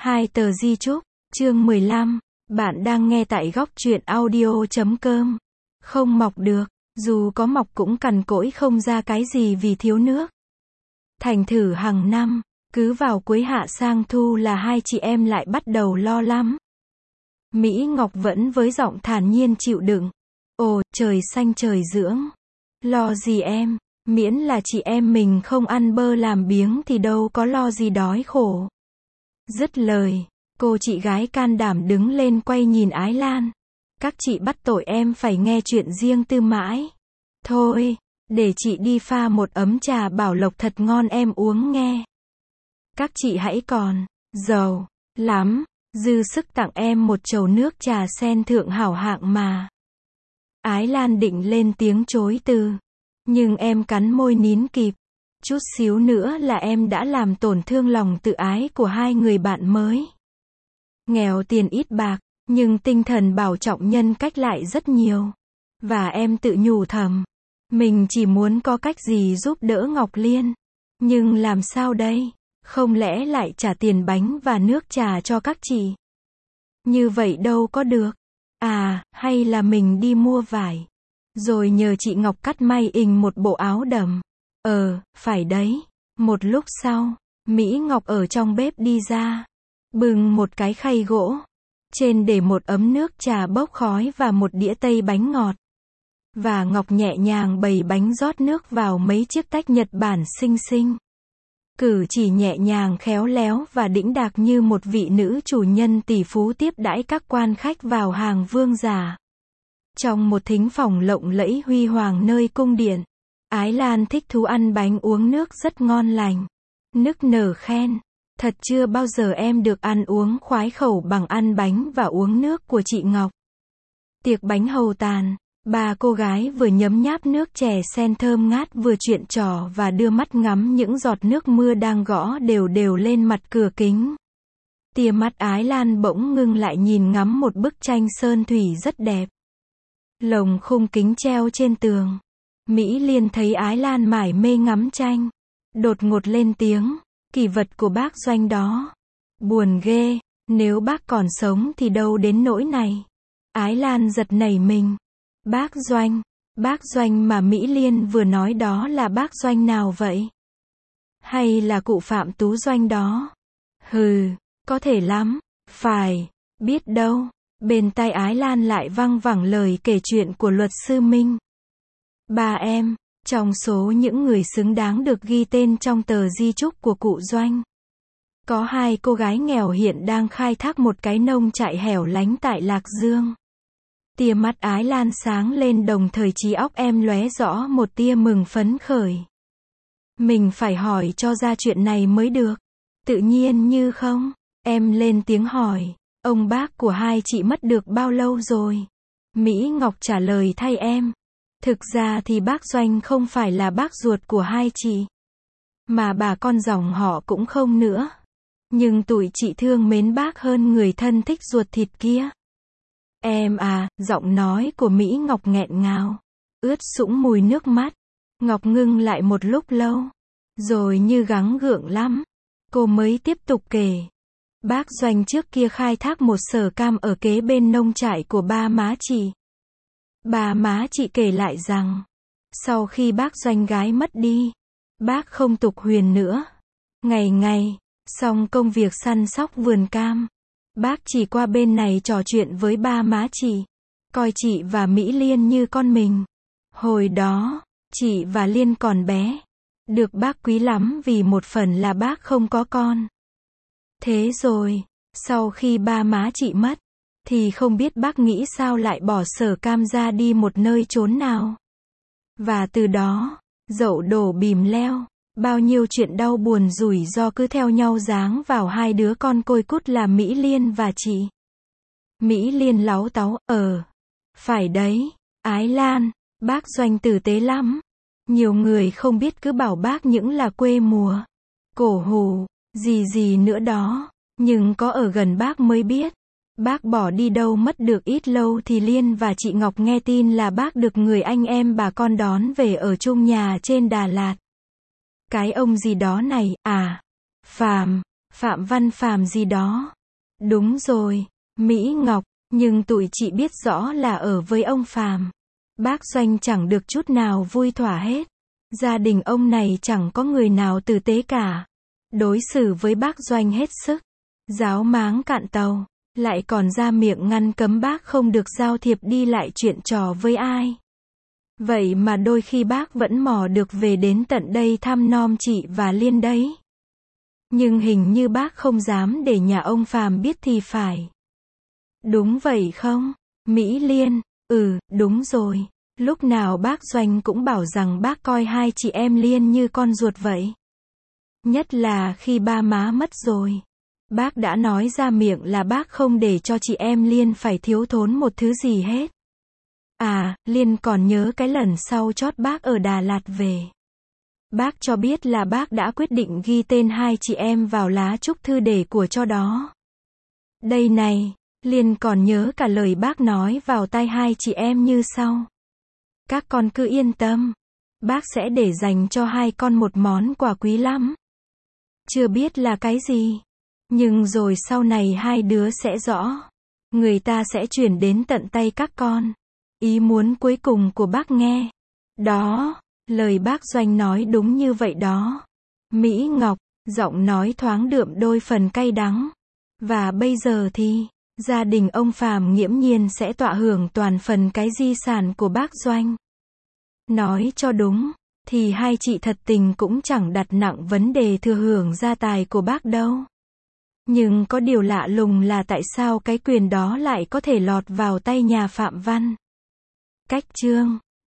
Hai tờ di chúc, chương 15, bạn đang nghe tại góc truyện audio.com. Không mọc được, dù có mọc cũng cằn cỗi không ra cái gì vì thiếu nước. Thành thử hàng năm, cứ vào cuối hạ sang thu là hai chị em lại bắt đầu lo lắm. Mỹ Ngọc vẫn với giọng thản nhiên chịu đựng. Ồ, trời xanh trời dưỡng. Lo gì em, miễn là chị em mình không ăn bơ làm biếng thì đâu có lo gì đói khổ. Dứt lời, cô chị gái can đảm đứng lên quay nhìn Ái Lan. Các chị bắt tội em phải nghe chuyện riêng tư mãi. Thôi, để chị đi pha một ấm trà bảo lộc thật ngon em uống nghe. Các chị hãy còn giàu lắm, dư sức tặng em một chầu nước trà sen thượng hảo hạng mà. Ái Lan định lên tiếng chối từ, nhưng em cắn môi nín kịp. Chút xíu nữa là em đã làm tổn thương lòng tự ái của hai người bạn mới. Nghèo tiền ít bạc, nhưng tinh thần bảo trọng nhân cách lại rất nhiều. Và em tự nhủ thầm, mình chỉ muốn có cách gì giúp đỡ Ngọc Liên. Nhưng làm sao đây? Không lẽ lại trả tiền bánh và nước trà cho các chị? Như vậy đâu có được. À, hay là mình đi mua vải, rồi nhờ chị Ngọc cắt may ình một bộ áo đầm. Phải đấy. Một lúc sau, Mỹ Ngọc ở trong bếp đi ra, bưng một cái khay gỗ. Trên để một ấm nước trà bốc khói và một đĩa tây bánh ngọt. Và Ngọc nhẹ nhàng bày bánh rót nước vào mấy chiếc tách Nhật Bản xinh xinh. Cử chỉ nhẹ nhàng khéo léo và đĩnh đạc như một vị nữ chủ nhân tỷ phú tiếp đãi các quan khách vào hàng vương giả. Trong một thính phòng lộng lẫy huy hoàng nơi cung điện, Ái Lan thích thú ăn bánh uống nước rất ngon lành. Nức nở khen, thật chưa bao giờ em được ăn uống khoái khẩu bằng ăn bánh và uống nước của chị Ngọc. Tiệc bánh hầu tàn, ba cô gái vừa nhấm nháp nước chè sen thơm ngát vừa chuyện trò và đưa mắt ngắm những giọt nước mưa đang gõ đều đều lên mặt cửa kính. Tia mắt Ái Lan bỗng ngưng lại nhìn ngắm một bức tranh sơn thủy rất đẹp. Lồng khung kính treo trên tường. Mỹ Liên thấy Ái Lan mải mê ngắm tranh, đột ngột lên tiếng, kỷ vật của bác Doanh đó. Buồn ghê, nếu bác còn sống thì đâu đến nỗi này. Ái Lan giật nảy mình. Bác Doanh mà Mỹ Liên vừa nói đó là bác Doanh nào vậy? Hay là cụ Phạm Tú Doanh đó? Hừ, có thể lắm, phải, biết đâu. Bên tai Ái Lan lại văng vẳng lời kể chuyện của luật sư Minh. Ba em, trong số những người xứng đáng được ghi tên trong tờ di chúc của cụ Doanh, có hai cô gái nghèo hiện đang khai thác một cái nông trại hẻo lánh tại Lạc Dương. Tia mắt Ái Lan sáng lên đồng thời trí óc em lóe rõ một tia mừng phấn khởi. Mình phải hỏi cho ra chuyện này mới được. Tự nhiên như không, em lên tiếng hỏi, ông bác của hai chị mất được bao lâu rồi? Mỹ Ngọc trả lời thay em. Thực ra thì bác Doanh không phải là bác ruột của hai chị, mà bà con dòng họ cũng không nữa. Nhưng tụi chị thương mến bác hơn người thân thích ruột thịt kia. Em à, giọng nói của Mỹ Ngọc nghẹn ngào, ướt sũng mùi nước mắt. Ngọc ngưng lại một lúc lâu, rồi như gắng gượng lắm, cô mới tiếp tục kể. Bác Doanh trước kia khai thác một sở cam ở kế bên nông trại của ba má chị. Ba má chị kể lại rằng, sau khi bác Doanh gái mất đi, bác không tục huyền nữa. Ngày xong công việc săn sóc vườn cam, bác chỉ qua bên này trò chuyện với ba má chị, coi chị và Mỹ Liên như con mình. Hồi đó, chị và Liên còn bé, được bác quý lắm vì một phần là bác không có con. Thế rồi, sau khi ba má chị mất, thì không biết bác nghĩ sao lại bỏ sở cam ra đi một nơi chốn nào. Và từ đó, dậu đổ bìm leo, bao nhiêu chuyện đau buồn rủi ro cứ theo nhau giáng vào hai đứa con côi cút là Mỹ Liên và chị. Mỹ Liên láu táu, phải đấy, Ái Lan, bác Doanh tử tế lắm. Nhiều người không biết cứ bảo bác những là quê mùa, cổ hủ, gì nữa đó. Nhưng có ở gần bác mới biết. Bác bỏ đi đâu mất được ít lâu thì Liên và chị Ngọc nghe tin là bác được người anh em bà con đón về ở chung nhà trên Đà Lạt. Cái ông gì đó này, Phạm Văn Phạm gì đó, Đúng rồi, Mỹ Ngọc, nhưng tụi chị biết rõ là ở với ông Phàm. Bác Doanh chẳng được chút nào vui thỏa hết. Gia đình ông này chẳng có người nào tử tế cả. Đối xử với bác Doanh hết sức. Giáo máng cạn tàu. Lại còn ra miệng ngăn cấm bác không được giao thiệp đi lại chuyện trò với ai. Vậy mà đôi khi bác vẫn mò được về đến tận đây thăm nom chị và Liên đấy. Nhưng hình như bác không dám để nhà ông Phàm biết thì phải. Đúng vậy không? Mỹ Liên, đúng rồi. Lúc nào bác Doanh cũng bảo rằng bác coi hai chị em Liên như con ruột vậy. Nhất là khi ba má mất rồi. Bác đã nói ra miệng là bác không để cho chị em Liên phải thiếu thốn một thứ gì hết. À, Liên còn nhớ cái lần sau chót bác ở Đà Lạt về. Bác cho biết là bác đã quyết định ghi tên hai chị em vào lá chúc thư để của cho đó. Đây này, Liên còn nhớ cả lời bác nói vào tai hai chị em như sau. Các con cứ yên tâm. Bác sẽ để dành cho hai con một món quà quý lắm. Chưa biết là cái gì. Nhưng rồi sau này hai đứa sẽ rõ. Người ta sẽ chuyển đến tận tay các con. Ý muốn cuối cùng của bác nghe. Đó, lời bác Doanh nói đúng như vậy đó. Mỹ Ngọc, giọng nói thoáng đượm đôi phần cay đắng. Và bây giờ thì, gia đình ông Phàm nghiễm nhiên sẽ tọa hưởng toàn phần cái di sản của bác Doanh. Nói cho đúng, thì hai chị thật tình cũng chẳng đặt nặng vấn đề thừa hưởng gia tài của bác đâu. Nhưng có điều lạ lùng là tại sao cái quyền đó lại có thể lọt vào tay nhà Phạm Văn. Cách chương